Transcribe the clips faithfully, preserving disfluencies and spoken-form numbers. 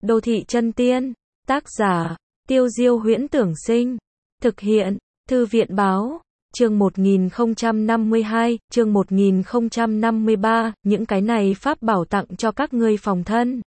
Đô thị chân tiên, tác giả, Tiêu Diêu Huyễn Tưởng Sinh, thực hiện, Thư viện báo, chương một nghìn không trăm năm mươi hai, chương một nghìn không trăm năm mươi ba, những cái này pháp bảo tặng cho các ngươi phòng thân.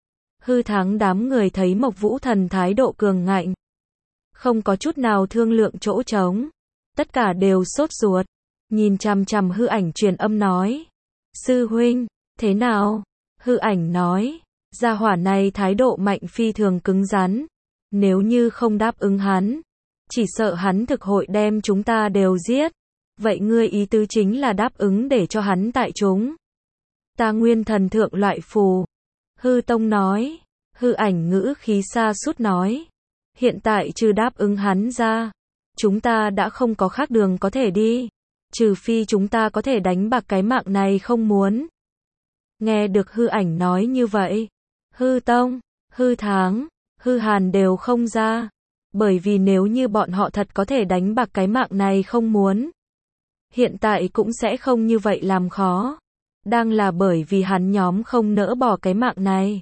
Hư Tháng đám người thấy Mộc Vũ Thần thái độ cường ngạnh, không có chút nào thương lượng chỗ trống, tất cả đều sốt ruột, nhìn chằm chằm Hư Ảnh truyền âm nói: "Sư huynh, thế nào?" Hư Ảnh nói: "Gia hỏa này thái độ mạnh phi thường cứng rắn, nếu như không đáp ứng hắn, chỉ sợ hắn thực hội đem chúng ta đều giết. Vậy ngươi ý tứ chính là đáp ứng để cho hắn tại chúng ta nguyên thần thượng loại phù?" Hư Tông nói. Hư Ảnh ngữ khí xa sút nói: "Hiện tại trừ đáp ứng hắn ra, chúng ta đã không có khác đường có thể đi, trừ phi chúng ta có thể đánh bạc cái mạng này không muốn." Nghe được Hư Ảnh nói như vậy, Hư Tông, Hư Tháng, Hư Hàn đều không ra, bởi vì nếu như bọn họ thật có thể đánh bạc cái mạng này không muốn, hiện tại cũng sẽ không như vậy làm khó. Đang là bởi vì hắn nhóm không nỡ bỏ cái mạng này,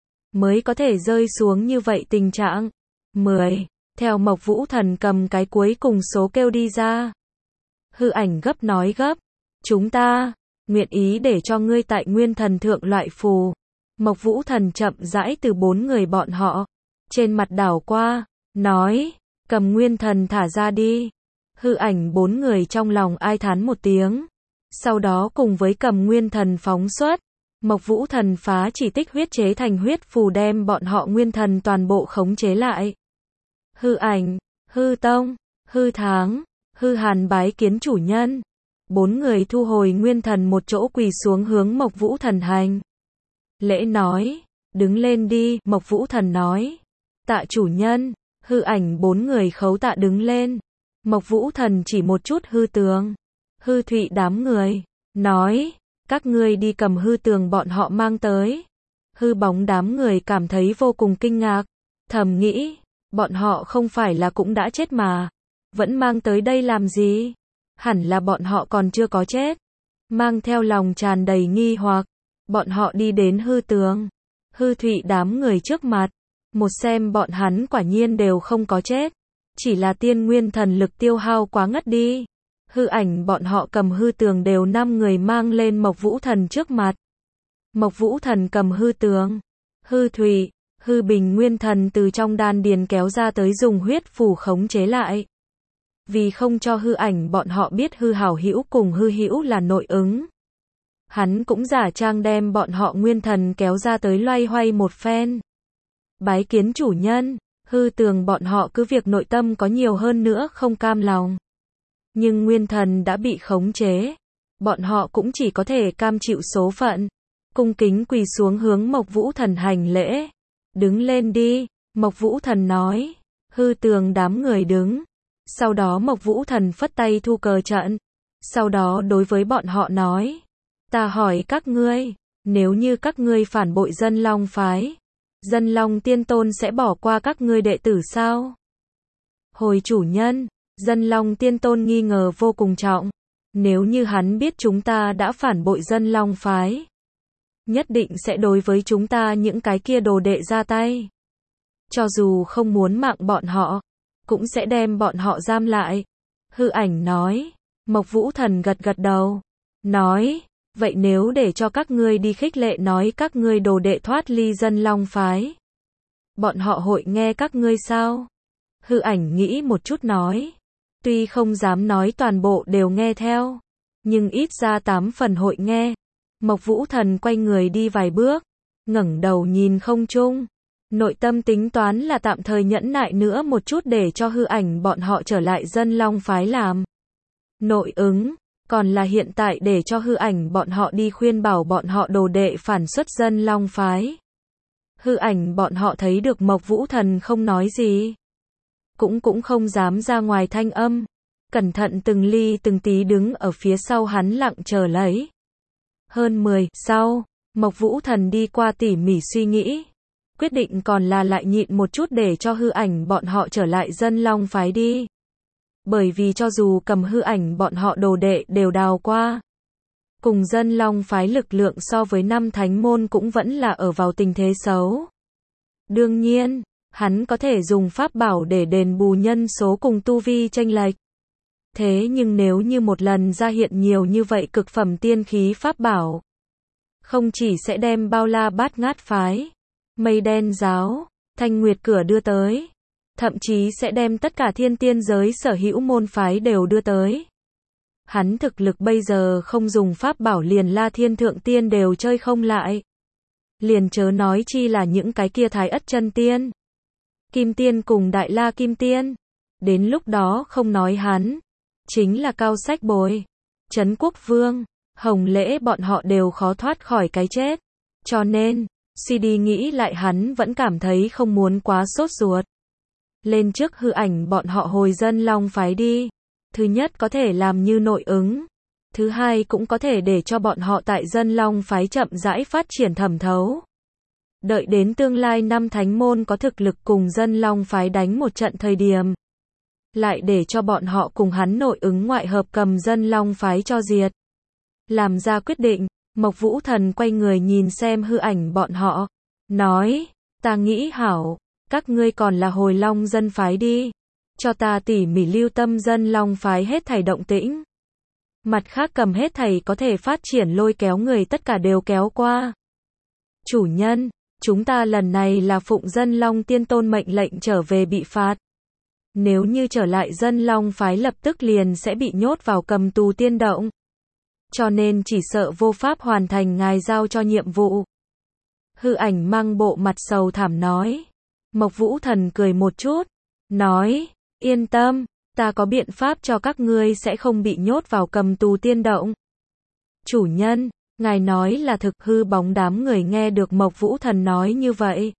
mới có thể rơi xuống như vậy tình trạng. mười. Theo Mộc Vũ Thần cầm cái cuối cùng số kêu đi ra. Hư Ảnh gấp nói gấp: "Chúng ta nguyện ý để cho ngươi tại nguyên thần thượng loại phù." Mộc Vũ Thần chậm rãi từ bốn người bọn họ trên mặt đảo qua, nói: "Cầm nguyên thần thả ra đi." Hư Ảnh bốn người trong lòng ai thán một tiếng, sau đó cùng với cầm nguyên thần phóng xuất. Mộc Vũ Thần phá chỉ tích huyết chế thành huyết phù đem bọn họ nguyên thần toàn bộ khống chế lại. Hư Ảnh, Hư Tông, Hư Tháng, Hư Hàn bái kiến chủ nhân. Bốn người thu hồi nguyên thần một chỗ quỳ xuống hướng Mộc Vũ Thần hành lễ nói: "Đứng lên đi." Mộc Vũ Thần nói: "Tạ chủ nhân." Hư Ảnh bốn người khấu tạ đứng lên. Mộc Vũ Thần chỉ một chút Hư Tường, Hư Thụy đám người, nói: "Các ngươi đi cầm Hư Tường bọn họ mang tới." Hư Bóng đám người cảm thấy vô cùng kinh ngạc, thầm nghĩ: bọn họ không phải là cũng đã chết mà, vẫn mang tới đây làm gì? Hẳn là bọn họ còn chưa có chết. Mang theo lòng tràn đầy nghi hoặc, bọn họ đi đến Hư Tường, Hư Thụy đám người trước mặt, một xem bọn hắn quả nhiên đều không có chết, chỉ là tiên nguyên thần lực tiêu hao quá ngất đi. Hư Ảnh bọn họ cầm Hư Tường đều năm người mang lên Mộc Vũ Thần trước mặt. Mộc Vũ Thần cầm Hư Tường, Hư Thụy, Hư Bình nguyên thần từ trong đan điền kéo ra tới dùng huyết phù khống chế lại. Vì không cho Hư Ảnh bọn họ biết Hư Hảo Hữu cùng Hư Hữu là nội ứng, hắn cũng giả trang đem bọn họ nguyên thần kéo ra tới loay hoay một phen. Bái kiến chủ nhân. Hư Tường bọn họ cứ việc nội tâm có nhiều hơn nữa không cam lòng, nhưng nguyên thần đã bị khống chế, bọn họ cũng chỉ có thể cam chịu số phận, cung kính quỳ xuống hướng Mộc Vũ Thần hành lễ. "Đứng lên đi." Mộc Vũ Thần nói. Hư Tường đám người đứng. Sau đó Mộc Vũ Thần phất tay thu cờ trận, sau đó đối với bọn họ nói: "Ta hỏi các ngươi, nếu như các ngươi phản bội Dân Long phái, Dân Long Tiên Tôn sẽ bỏ qua các ngươi đệ tử sao?" Hồi chủ nhân, Dân Long Tiên Tôn nghi ngờ vô cùng trọng, nếu như hắn biết chúng ta đã phản bội Dân Long phái, nhất định sẽ đối với chúng ta những cái kia đồ đệ ra tay. Cho dù không muốn mạng bọn họ, cũng sẽ đem bọn họ giam lại. Hư Ảnh nói. Mộc Vũ Thần gật gật đầu, nói: "Vậy nếu để cho các ngươi đi khích lệ nói các ngươi đồ đệ thoát ly Dân Long phái, bọn họ hội nghe các ngươi sao?" Hư Ảnh nghĩ một chút nói: "Tuy không dám nói toàn bộ đều nghe theo, nhưng ít ra tám phần hội nghe." Mộc Vũ Thần quay người đi vài bước, ngẩng đầu nhìn không trung, nội tâm tính toán là tạm thời nhẫn nại nữa một chút để cho Hư Ảnh bọn họ trở lại Dân Long phái làm nội ứng, còn là hiện tại để cho Hư Ảnh bọn họ đi khuyên bảo bọn họ đồ đệ phản xuất Dân Long phái. Hư Ảnh bọn họ thấy được Mộc Vũ Thần không nói gì, cũng cũng không dám ra ngoài thanh âm, cẩn thận từng ly từng tí đứng ở phía sau hắn lặng chờ lấy. Hơn mười sau, Mộc Vũ Thần đi qua tỉ mỉ suy nghĩ, quyết định còn là lại nhịn một chút để cho Hư Ảnh bọn họ trở lại Dân Long phái đi. Bởi vì cho dù cầm Hư Ảnh bọn họ đồ đệ đều đào qua, cùng Dân Long phái lực lượng so với năm thánh môn cũng vẫn là ở vào tình thế xấu. Đương nhiên, hắn có thể dùng pháp bảo để đền bù nhân số cùng tu vi chênh lệch. Thế nhưng nếu như một lần ra hiện nhiều như vậy cực phẩm tiên khí pháp bảo, không chỉ sẽ đem bao la bát ngát phái, mây đen giáo, thanh nguyệt cửa đưa tới, thậm chí sẽ đem tất cả thiên tiên giới sở hữu môn phái đều đưa tới. Hắn thực lực bây giờ không dùng pháp bảo liền La Thiên Thượng Tiên đều chơi không lại. Liền chớ nói chi là những cái kia Thái Ất Chân Tiên, Kim Tiên cùng Đại La Kim Tiên. Đến lúc đó không nói hắn, chính là Cao Sách Bồi, Trấn Quốc Vương, Hồng Lễ bọn họ đều khó thoát khỏi cái chết. Cho nên, suy đi nghĩ lại hắn vẫn cảm thấy không muốn quá sốt ruột. Lên trước hư ảnh bọn họ hồi Dân Long phái đi. Thứ nhất có thể làm như nội ứng. Thứ hai cũng có thể để cho bọn họ tại Dân Long phái chậm rãi phát triển thẩm thấu. Đợi đến tương lai năm thánh môn có thực lực cùng Dân Long phái đánh một trận thời điểm, lại để cho bọn họ cùng hắn nội ứng ngoại hợp cầm Dân Long phái cho diệt. Làm ra quyết định, Mộc Vũ Thần quay người nhìn xem hư ảnh bọn họ, nói, ta nghĩ hảo, các ngươi còn là hồi Long Dân phái đi, cho ta tỉ mỉ lưu tâm Dân Long phái hết thảy động tĩnh. Mặt khác cầm hết thảy có thể phát triển lôi kéo người tất cả đều kéo qua. Chủ nhân, chúng ta lần này là phụng Dân Long Tiên Tôn mệnh lệnh trở về bị phạt. Nếu như trở lại Dân Long phái lập tức liền sẽ bị nhốt vào cầm tù tiên động. Cho nên chỉ sợ vô pháp hoàn thành ngài giao cho nhiệm vụ. Hư ảnh mang bộ mặt sầu thảm nói. Mộc Vũ Thần cười một chút, nói, yên tâm, ta có biện pháp cho các ngươi sẽ không bị nhốt vào cầm tù tiên động. Chủ nhân, ngài nói là thực. Hư bóng đám người nghe được Mộc Vũ Thần nói như vậy,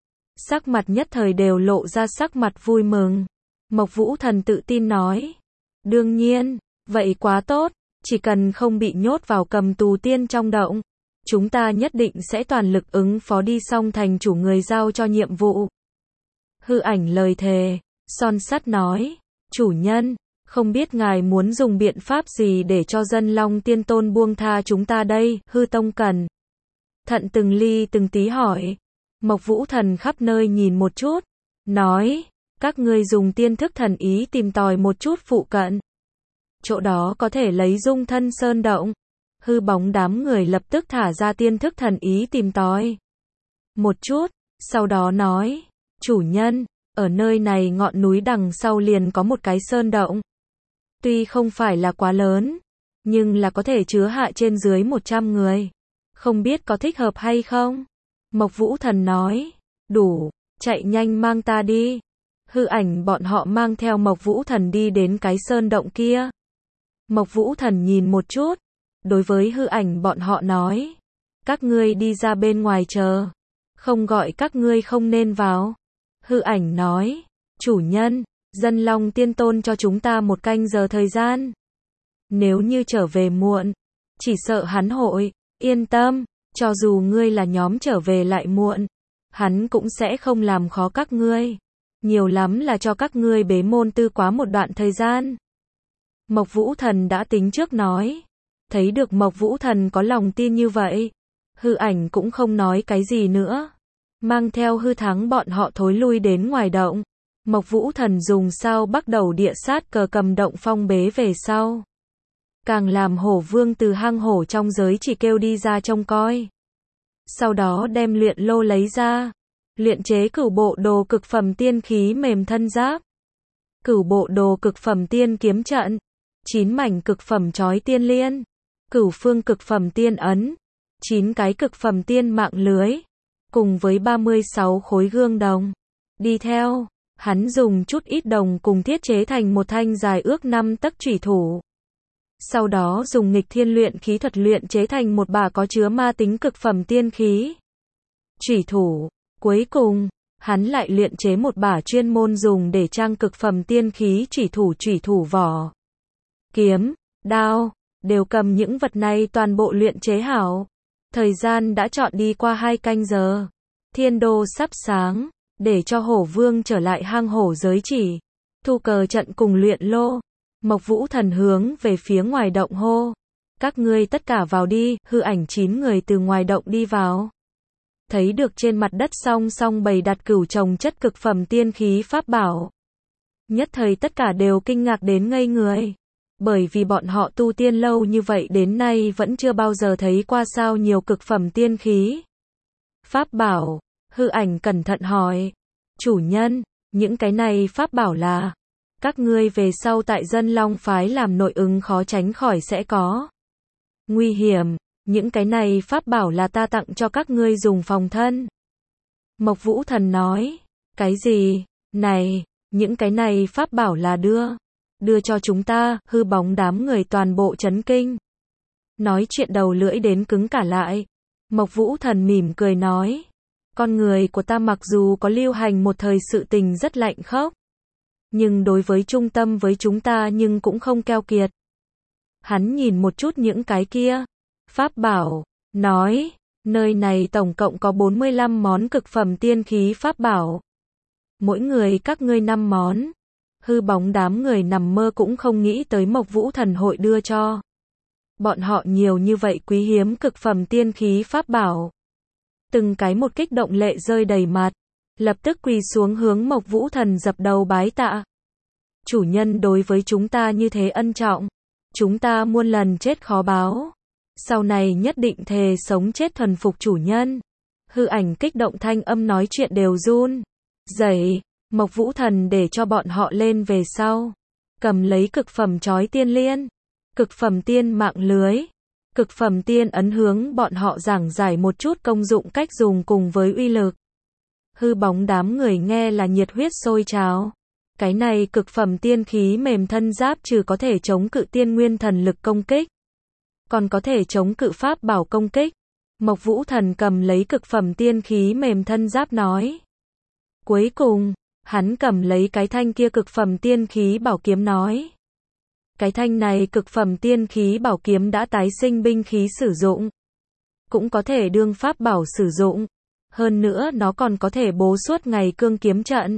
sắc mặt nhất thời đều lộ ra sắc mặt vui mừng. Mộc Vũ Thần tự tin nói, đương nhiên, vậy quá tốt, chỉ cần không bị nhốt vào cầm tù tiên trong động, chúng ta nhất định sẽ toàn lực ứng phó đi xong thành chủ người giao cho nhiệm vụ. Hư ảnh lời thề, son sắt nói, chủ nhân, không biết ngài muốn dùng biện pháp gì để cho Dân Long Tiên Tôn buông tha chúng ta đây. Hư Tông Cần thận từng ly từng tí hỏi. Mộc Vũ Thần khắp nơi nhìn một chút, nói, các ngươi dùng tiên thức thần ý tìm tòi một chút phụ cận. Chỗ đó có thể lấy dung thân sơn động. Hư bóng đám người lập tức thả ra tiên thức thần ý tìm tòi một chút, sau đó nói, chủ nhân, ở nơi này ngọn núi đằng sau liền có một cái sơn động. Tuy không phải là quá lớn, nhưng là có thể chứa hạ trên dưới một trăm người. Không biết có thích hợp hay không? Mộc Vũ Thần nói, đủ, chạy nhanh mang ta đi. Hư ảnh bọn họ mang theo Mộc Vũ Thần đi đến cái sơn động kia. Mộc Vũ Thần nhìn một chút, đối với hư ảnh bọn họ nói, các ngươi đi ra bên ngoài chờ, không gọi các ngươi không nên vào. Hư ảnh nói, chủ nhân, Dân Long Tiên Tôn cho chúng ta một canh giờ thời gian. Nếu như trở về muộn, chỉ sợ hắn hội, yên tâm, cho dù ngươi là nhóm trở về lại muộn, hắn cũng sẽ không làm khó các ngươi. Nhiều lắm là cho các ngươi bế môn tư quá một đoạn thời gian. Mộc Vũ Thần đã tính trước nói. Thấy được Mộc Vũ Thần có lòng tin như vậy, hư ảnh cũng không nói cái gì nữa. Mang theo hư thắng bọn họ thối lui đến ngoài động. Mộc Vũ Thần dùng sao bắt đầu địa sát cờ cầm động phong bế về sau. Càng làm hổ vương từ hang hổ trong giới chỉ kêu đi ra trông coi. Sau đó đem luyện lô lấy ra. Luyện chế cửu bộ đồ cực phẩm tiên khí mềm thân giáp. Cửu bộ đồ cực phẩm tiên kiếm trận. Chín mảnh cực phẩm chói tiên liên. Cửu phương cực phẩm tiên ấn. Chín cái cực phẩm tiên mạng lưới. Cùng với ba mươi sáu khối gương đồng. Đi theo, hắn dùng chút ít đồng cùng thiết chế thành một thanh dài ước năm tấc chủy thủ. Sau đó dùng nghịch thiên luyện khí thuật luyện chế thành một bả có chứa ma tính cực phẩm tiên khí. Chủy thủ. Cuối cùng, hắn lại luyện chế một bả chuyên môn dùng để trang cực phẩm tiên khí chủy thủ chủy thủ vỏ. Kiếm, đao, đều cầm những vật này toàn bộ luyện chế hảo. Thời gian đã trọn đi qua hai canh giờ. Thiên đô sắp sáng, để cho hổ vương trở lại hang hổ giới chỉ. Thu cờ trận cùng luyện lô. Mộc Vũ Thần hướng về phía ngoài động hô. Các ngươi tất cả vào đi. Hư ảnh chín người từ ngoài động đi vào. thấy được trên mặt đất song song bày đặt cửu chồng chất cực phẩm tiên khí pháp bảo. Nhất thời tất cả đều kinh ngạc đến ngây người. Bởi vì bọn họ tu tiên lâu như vậy đến nay vẫn chưa bao giờ thấy qua sao nhiều cực phẩm tiên khí. Pháp bảo, hư ảnh cẩn thận hỏi. Chủ nhân, những cái này pháp bảo là, các ngươi về sau tại Dân Long phái làm nội ứng khó tránh khỏi sẽ có nguy hiểm, những cái này pháp bảo là ta tặng cho các ngươi dùng phòng thân. Mộc Vũ Thần nói, cái gì, này, những cái này pháp bảo là đưa, đưa cho chúng ta, hư bóng đám người toàn bộ chấn kinh. Nói chuyện đầu lưỡi đến cứng cả lại. Mộc Vũ Thần mỉm cười nói, con người của ta mặc dù có lưu hành một thời sự tình rất lạnh khốc, nhưng đối với trung tâm với chúng ta nhưng cũng không keo kiệt. Hắn nhìn một chút những cái kia pháp bảo, nói, nơi này tổng cộng có bốn mươi lăm món cực phẩm tiên khí pháp bảo. Mỗi người các ngươi năm món. Hư bóng đám người nằm mơ cũng không nghĩ tới Mộc Vũ Thần hội đưa cho bọn họ nhiều như vậy quý hiếm cực phẩm tiên khí pháp bảo. Từng cái một kích động lệ rơi đầy mặt, lập tức quỳ xuống hướng Mộc Vũ Thần dập đầu bái tạ. Chủ nhân đối với chúng ta như thế ân trọng, chúng ta muôn lần chết khó báo. Sau này nhất định thề sống chết thuần phục chủ nhân. Hư ảnh kích động thanh âm nói chuyện đều run rẩy. Mộc Vũ Thần để cho bọn họ lên về sau, cầm lấy cực phẩm chói tiên liên, cực phẩm tiên mạng lưới, cực phẩm tiên ấn hướng bọn họ giảng giải một chút công dụng cách dùng cùng với uy lực. Hư bóng đám người nghe là nhiệt huyết sôi trào. Cái này cực phẩm tiên khí mềm thân giáp trừ có thể chống cự tiên nguyên thần lực công kích, còn có thể chống cự pháp bảo công kích. Mộc Vũ Thần cầm lấy cực phẩm tiên khí mềm thân giáp nói. Cuối cùng, hắn cầm lấy cái thanh kia cực phẩm tiên khí bảo kiếm nói. Cái thanh này cực phẩm tiên khí bảo kiếm đã tái sinh binh khí sử dụng, cũng có thể đương pháp bảo sử dụng. Hơn nữa nó còn có thể bố suốt ngày cương kiếm trận.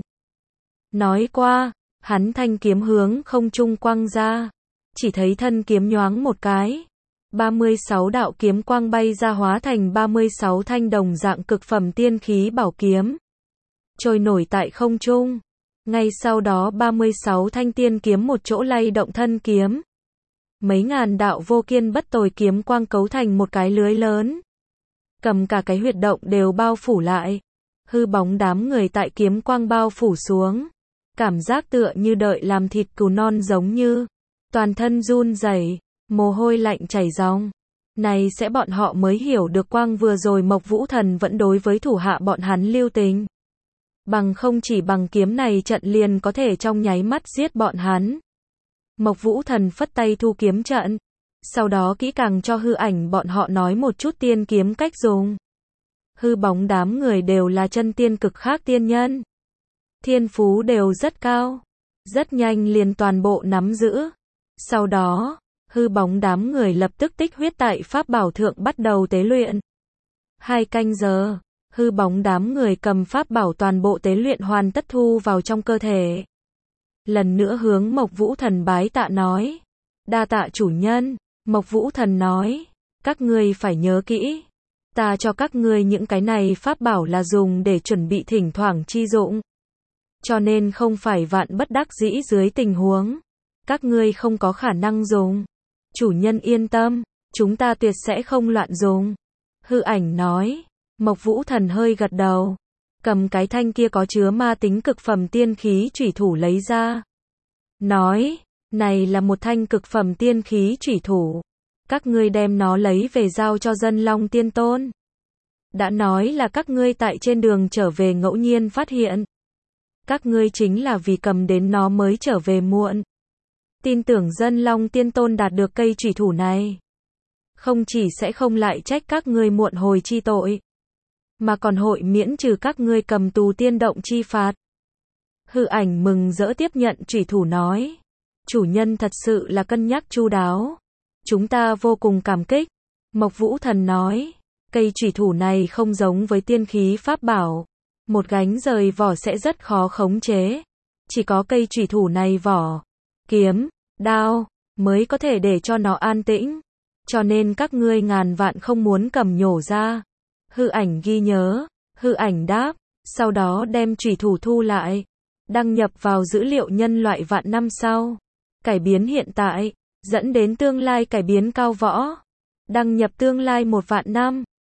Nói qua, hắn thanh kiếm hướng không trung quăng ra. Chỉ thấy thân kiếm nhoáng một cái. ba mươi sáu đạo kiếm quang bay ra hóa thành ba mươi sáu thanh đồng dạng cực phẩm tiên khí bảo kiếm. Trôi nổi tại không trung. Ngay sau đó ba mươi sáu thanh tiên kiếm một chỗ lay động thân kiếm. Mấy ngàn đạo vô kiên bất tồi kiếm quang cấu thành một cái lưới lớn. Cầm cả cái huyệt động đều bao phủ lại. Hư bóng đám người tại kiếm quang bao phủ xuống. Cảm giác tựa như đợi làm thịt cừu non giống như. Toàn thân run rẩy, mồ hôi lạnh chảy ròng. Này sẽ bọn họ mới hiểu được quang vừa rồi Mộc Vũ Thần vẫn đối với thủ hạ bọn hắn lưu tình. Bằng không chỉ bằng kiếm này trận liền có thể trong nháy mắt giết bọn hắn. Mộc Vũ Thần phất tay thu kiếm trận. Sau đó kỹ càng cho hư ảnh bọn họ nói một chút tiên kiếm cách dùng. Hư bóng đám người đều là chân tiên cực khác tiên nhân. Thiên phú đều rất cao. Rất nhanh liền toàn bộ nắm giữ. Sau đó, hư bóng đám người lập tức tích huyết tại pháp bảo thượng bắt đầu tế luyện. Hai canh giờ, hư bóng đám người cầm pháp bảo toàn bộ tế luyện hoàn tất thu vào trong cơ thể. Lần nữa hướng Mộc Vũ Thần bái tạ nói. Đa tạ chủ nhân. Mộc Vũ Thần nói. Các ngươi phải nhớ kỹ. Ta cho các ngươi những cái này pháp bảo là dùng để chuẩn bị thỉnh thoảng chi dụng. Cho nên không phải vạn bất đắc dĩ dưới tình huống. Các ngươi không có khả năng dùng. Chủ nhân yên tâm. Chúng ta tuyệt sẽ không loạn dùng. Hư ảnh nói. Mộc Vũ Thần hơi gật đầu. Cầm cái thanh kia có chứa ma tính cực phẩm tiên khí chủy thủ lấy ra. Nói. Này là một thanh cực phẩm tiên khí chủy thủ. Các ngươi đem nó lấy về giao cho Dân Long Tiên Tôn. Đã nói là các ngươi tại trên đường trở về ngẫu nhiên phát hiện. Các ngươi chính là vì cầm đến nó mới trở về muộn. Tin tưởng Dân Long Tiên Tôn đạt được cây chủy thủ này. Không chỉ sẽ không lại trách các ngươi muộn hồi chi tội. Mà còn hội miễn trừ các ngươi cầm tù tiên động chi phạt. Hư ảnh mừng rỡ tiếp nhận chủy thủ nói. Chủ nhân thật sự là cân nhắc chu đáo. Chúng ta vô cùng cảm kích. Mộc Vũ Thần nói. Cây chủy thủ này không giống với tiên khí pháp bảo. Một gánh rời vỏ sẽ rất khó khống chế. Chỉ có cây chủy thủ này vỏ, kiếm, đao, mới có thể để cho nó an tĩnh. Cho nên các ngươi ngàn vạn không muốn cầm nhổ ra. Hư ảnh ghi nhớ, hư ảnh đáp, sau đó đem chủy thủ thu lại, đăng nhập vào dữ liệu nhân loại vạn năm sau. Cải biến hiện tại, dẫn đến tương lai cải biến cao võ. Đăng nhập tương lai một vạn năm.